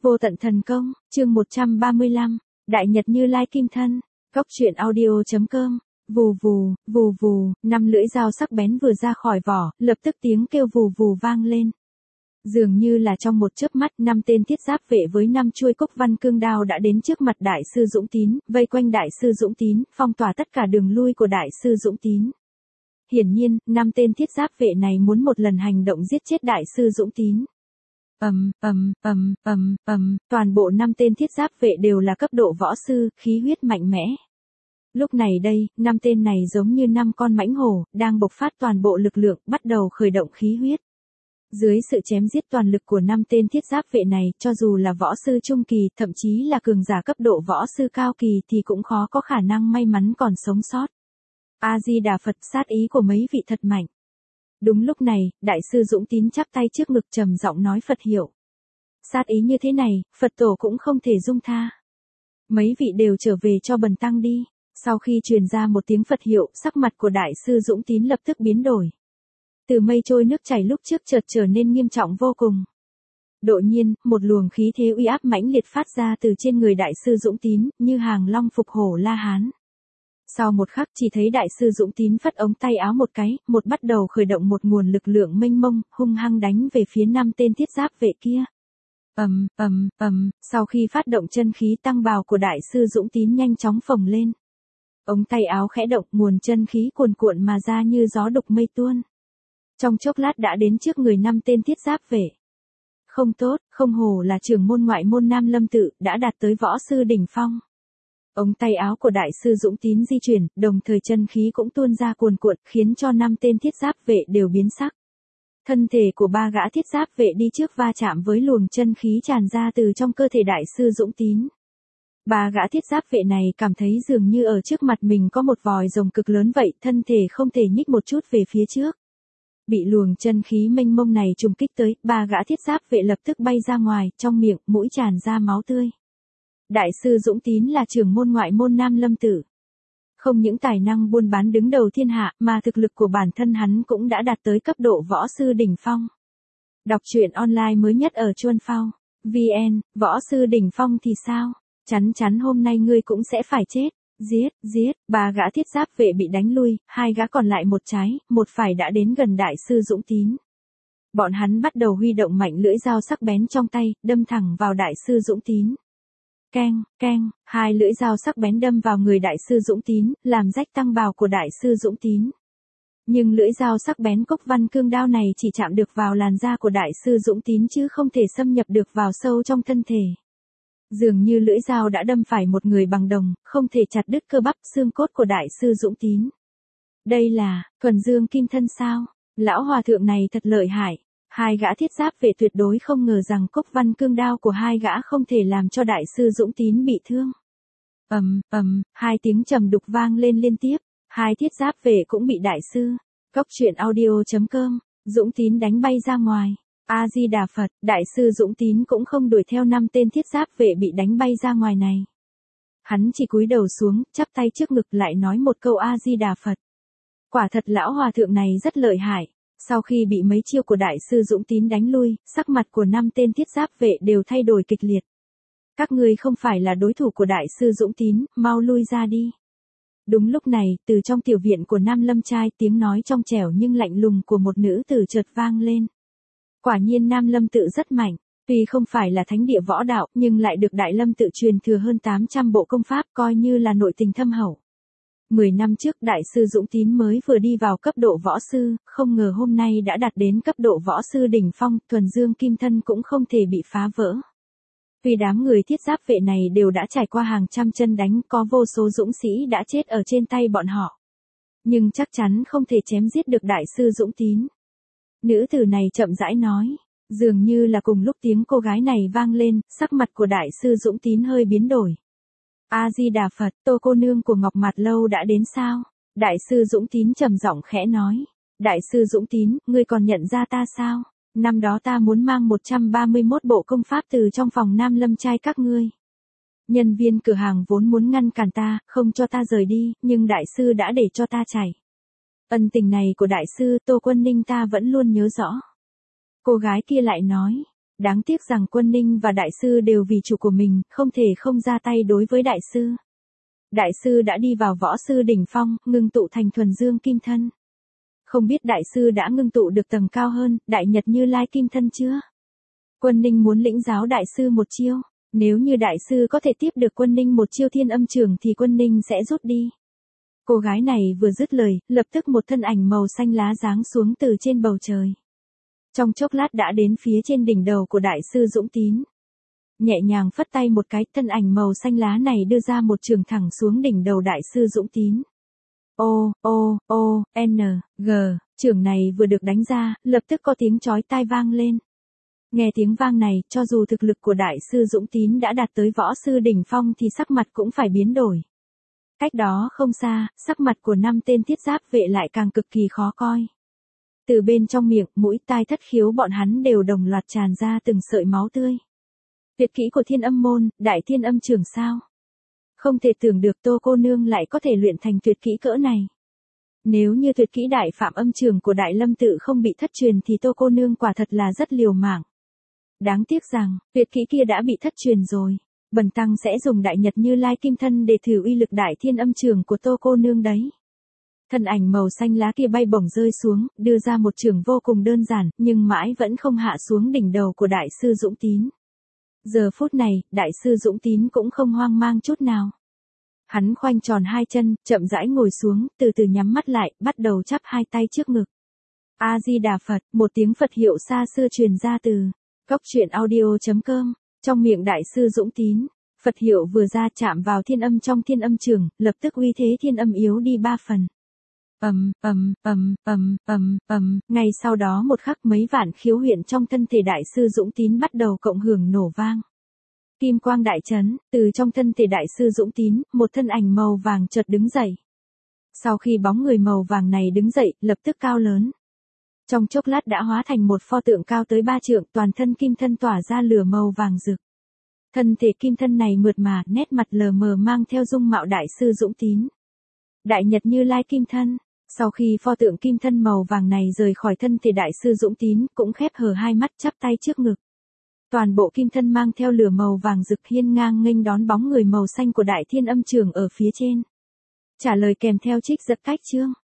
Vô tận thần công, chương 135, Đại Nhật Như Lai Kim Thân, Cốc truyện audio.com, vù vù, vù vù, 5 lưỡi dao sắc bén vừa ra khỏi vỏ, lập tức tiếng kêu vù vù vang lên. Dường như là trong một chớp mắt, 5 tên thiết giáp vệ với 5 chuôi cốc văn cương đao đã đến trước mặt Đại sư Dũng Tín, vây quanh Đại sư Dũng Tín, phong tỏa tất cả đường lui của Đại sư Dũng Tín. Hiển nhiên, 5 tên thiết giáp vệ này muốn một lần hành động giết chết Đại sư Dũng Tín. Toàn bộ 5 tên thiết giáp vệ đều là cấp độ võ sư, khí huyết mạnh mẽ. Lúc này đây, 5 tên này giống như 5 con mãnh hổ, đang bộc phát toàn bộ lực lượng, bắt đầu khởi động khí huyết. Dưới sự chém giết toàn lực của 5 tên thiết giáp vệ này, cho dù là võ sư trung kỳ, thậm chí là cường giả cấp độ võ sư cao kỳ thì cũng khó có khả năng may mắn còn sống sót. A-di-đà Phật, sát ý của mấy vị thật mạnh. Đúng lúc này, Đại sư Dũng Tín chắp tay trước ngực trầm giọng nói Phật hiệu. Sát ý như thế này, Phật tổ cũng không thể dung tha. Mấy vị đều trở về cho bần tăng đi. Sau khi truyền ra một tiếng Phật hiệu, sắc mặt của Đại sư Dũng Tín lập tức biến đổi. Từ mây trôi nước chảy lúc trước chợt trở nên nghiêm trọng vô cùng. Đột nhiên, một luồng khí thế uy áp mãnh liệt phát ra từ trên người Đại sư Dũng Tín, như hàng long phục hổ La Hán. Sau một khắc chỉ thấy Đại sư Dũng Tín phất ống tay áo một cái, bắt đầu khởi động một nguồn lực lượng mênh mông, hung hăng đánh về phía 5 tên thiết giáp vệ kia. Sau khi phát động chân khí tăng bào của Đại sư Dũng Tín nhanh chóng phồng lên. Ống tay áo khẽ động, nguồn chân khí cuồn cuộn mà ra như gió đục mây tuôn. Trong chốc lát đã đến trước người 5 tên thiết giáp vệ. Không tốt, không hổ là trưởng môn ngoại môn Nam Lâm Tự, đã đạt tới võ sư đỉnh phong. Ống tay áo của Đại sư Dũng Tín di chuyển, đồng thời chân khí cũng tuôn ra cuồn cuộn, khiến cho 5 tên thiết giáp vệ đều biến sắc. Thân thể của 3 gã thiết giáp vệ đi trước va chạm với luồng chân khí tràn ra từ trong cơ thể Đại sư Dũng Tín. 3 gã thiết giáp vệ này cảm thấy dường như ở trước mặt mình có một vòi rồng cực lớn vậy, thân thể không thể nhích một chút về phía trước. Bị luồng chân khí mênh mông này trùng kích tới, 3 gã thiết giáp vệ lập tức bay ra ngoài, trong miệng, mũi tràn ra máu tươi. Đại sư Dũng Tín là trưởng môn ngoại môn Nam Lâm Tự. Không những tài năng buôn bán đứng đầu thiên hạ, mà thực lực của bản thân hắn cũng đã đạt tới cấp độ võ sư đỉnh phong. Đọc truyện online mới nhất ở Chuan Phao VN, võ sư đỉnh phong thì sao? Chắn chắn hôm nay ngươi cũng sẽ phải chết. Giết, 3 gã thiết giáp vệ bị đánh lui, 2 gã còn lại một trái, một phải đã đến gần Đại sư Dũng Tín. Bọn hắn bắt đầu huy động mạnh lưỡi dao sắc bén trong tay, đâm thẳng vào Đại sư Dũng Tín. Keng, 2 lưỡi dao sắc bén đâm vào người Đại sư Dũng Tín, làm rách tăng bào của Đại sư Dũng Tín. Nhưng lưỡi dao sắc bén cốc văn cương đao này chỉ chạm được vào làn da của Đại sư Dũng Tín chứ không thể xâm nhập được vào sâu trong thân thể. Dường như lưỡi dao đã đâm phải một người bằng đồng, không thể chặt đứt cơ bắp xương cốt của Đại sư Dũng Tín. Đây là thuần dương kim thân sao? Lão hòa thượng này thật lợi hại. 2 gã thiết giáp vệ tuyệt đối không ngờ rằng cốc văn cương đao của 2 gã không thể làm cho Đại sư Dũng Tín bị thương. 2 tiếng trầm đục vang lên liên tiếp, 2 thiết giáp vệ cũng bị Đại sư Cốc truyện audio.com Dũng Tín đánh bay ra ngoài. A-di-đà Phật, Đại sư Dũng Tín cũng không đuổi theo 5 tên thiết giáp vệ bị đánh bay ra ngoài này. Hắn chỉ cúi đầu xuống, chắp tay trước ngực lại nói một câu A-di-đà Phật. Quả thật lão hòa thượng này rất lợi hại. Sau khi bị mấy chiêu của Đại sư Dũng Tín đánh lui, sắc mặt của 5 tên thiết giáp vệ đều thay đổi kịch liệt. Các ngươi không phải là đối thủ của Đại sư Dũng Tín, mau lui ra đi. Đúng lúc này, từ trong tiểu viện của Nam Lâm trai, tiếng nói trong trẻo nhưng lạnh lùng của một nữ tử chợt vang lên. Quả nhiên Nam Lâm Tự rất mạnh, tuy không phải là thánh địa võ đạo, nhưng lại được Đại Lâm Tự truyền thừa hơn 800 bộ công pháp, coi như là nội tình thâm hậu. 10 năm trước Đại sư Dũng Tín mới vừa đi vào cấp độ võ sư, không ngờ hôm nay đã đạt đến cấp độ võ sư đỉnh phong, thuần dương kim thân cũng không thể bị phá vỡ. Vì đám người thiết giáp vệ này đều đã trải qua hàng trăm trận đánh, có vô số dũng sĩ đã chết ở trên tay bọn họ. Nhưng chắc chắn không thể chém giết được Đại sư Dũng Tín. Nữ tử này chậm rãi nói, dường như là cùng lúc tiếng cô gái này vang lên, sắc mặt của Đại sư Dũng Tín hơi biến đổi. A-di-đà Phật, Tô cô nương của Ngọc Mạt Lâu đã đến sao? Đại sư Dũng Tín trầm giọng khẽ nói. Đại sư Dũng Tín, ngươi còn nhận ra ta sao? Năm đó ta muốn mang 131 bộ công pháp từ trong phòng Nam Lâm trai các ngươi. Nhân viên cửa hàng vốn muốn ngăn cản ta, không cho ta rời đi, nhưng đại sư đã để cho ta chạy. Ân tình này của đại sư Tô Quân Ninh ta vẫn luôn nhớ rõ. Cô gái kia lại nói, Đáng tiếc rằng Quân Ninh và đại sư đều vì chủ của mình, không thể không ra tay đối với đại sư. Đại sư đã đi vào võ sư đỉnh phong, ngưng tụ thành thuần dương kim thân. Không biết đại sư đã ngưng tụ được tầng cao hơn, đại nhật Như Lai kim thân chưa? Quân Ninh muốn lĩnh giáo đại sư một chiêu. Nếu như đại sư có thể tiếp được Quân Ninh một chiêu thiên âm trường thì Quân Ninh sẽ rút đi. Cô gái này vừa dứt lời, lập tức một thân ảnh màu xanh lá giáng xuống từ trên bầu trời. Trong chốc lát đã đến phía trên đỉnh đầu của đại sư Dũng Tín. Nhẹ nhàng phất tay một cái, thân ảnh màu xanh lá này đưa ra một trường thẳng xuống đỉnh đầu đại sư Dũng Tín. G, trường này vừa được đánh ra, lập tức có tiếng chói tai vang lên. Nghe tiếng vang này, cho dù thực lực của đại sư Dũng Tín đã đạt tới võ sư đỉnh phong thì sắc mặt cũng phải biến đổi. Cách đó không xa, sắc mặt của 5 tên thiết giáp vệ lại càng cực kỳ khó coi. Từ bên trong miệng, mũi, tai, thất khiếu bọn hắn đều đồng loạt tràn ra từng sợi máu tươi. Tuyệt kỹ của Thiên Âm môn, Đại Thiên Âm Trường sao? Không thể tưởng được Tô cô nương lại có thể luyện thành tuyệt kỹ cỡ này. Nếu như tuyệt kỹ Đại Phạm Âm Trường của Đại Lâm Tự không bị thất truyền thì Tô cô nương quả thật là rất liều mạng. Đáng tiếc rằng, tuyệt kỹ kia đã bị thất truyền rồi. Bần tăng sẽ dùng đại nhật Như Lai kim thân để thử uy lực Đại Thiên Âm Trường của Tô cô nương đấy. Thân ảnh màu xanh lá kia bay bổng rơi xuống, đưa ra một trường vô cùng đơn giản, nhưng mãi vẫn không hạ xuống đỉnh đầu của đại sư Dũng Tín. Giờ phút này, đại sư Dũng Tín cũng không hoang mang chút nào. Hắn khoanh tròn hai chân, chậm rãi ngồi xuống, từ từ nhắm mắt lại, bắt đầu chắp hai tay trước ngực. A-di-đà Phật, một tiếng Phật hiệu xa xưa truyền ra từ coctruyện.audio.com. Trong miệng đại sư Dũng Tín, Phật hiệu vừa ra chạm vào thiên âm trong thiên âm trường, lập tức uy thế thiên âm yếu đi 3 phần. Ngay sau đó một khắc mấy vạn khiếu huyệt trong thân thể đại sư Dũng Tín bắt đầu cộng hưởng nổ vang. Kim quang đại chấn, từ trong thân thể đại sư Dũng Tín, một thân ảnh màu vàng chợt đứng dậy. Sau khi bóng người màu vàng này đứng dậy, lập tức cao lớn. Trong chốc lát đã hóa thành một pho tượng cao tới 3 trượng, toàn thân kim thân tỏa ra lửa màu vàng rực. Thân thể kim thân này mượt mà, nét mặt lờ mờ mang theo dung mạo đại sư Dũng Tín. Đại nhật Như Lai kim thân. Sau khi pho tượng kim thân màu vàng này rời khỏi thân thể đại sư Dũng Tín, cũng khép hờ hai mắt chắp tay trước ngực. Toàn bộ kim thân mang theo lửa màu vàng rực hiên ngang nghênh đón bóng người màu xanh của Đại Thiên Âm Trường ở phía trên. Trả lời kèm theo trích dẫn cách chương.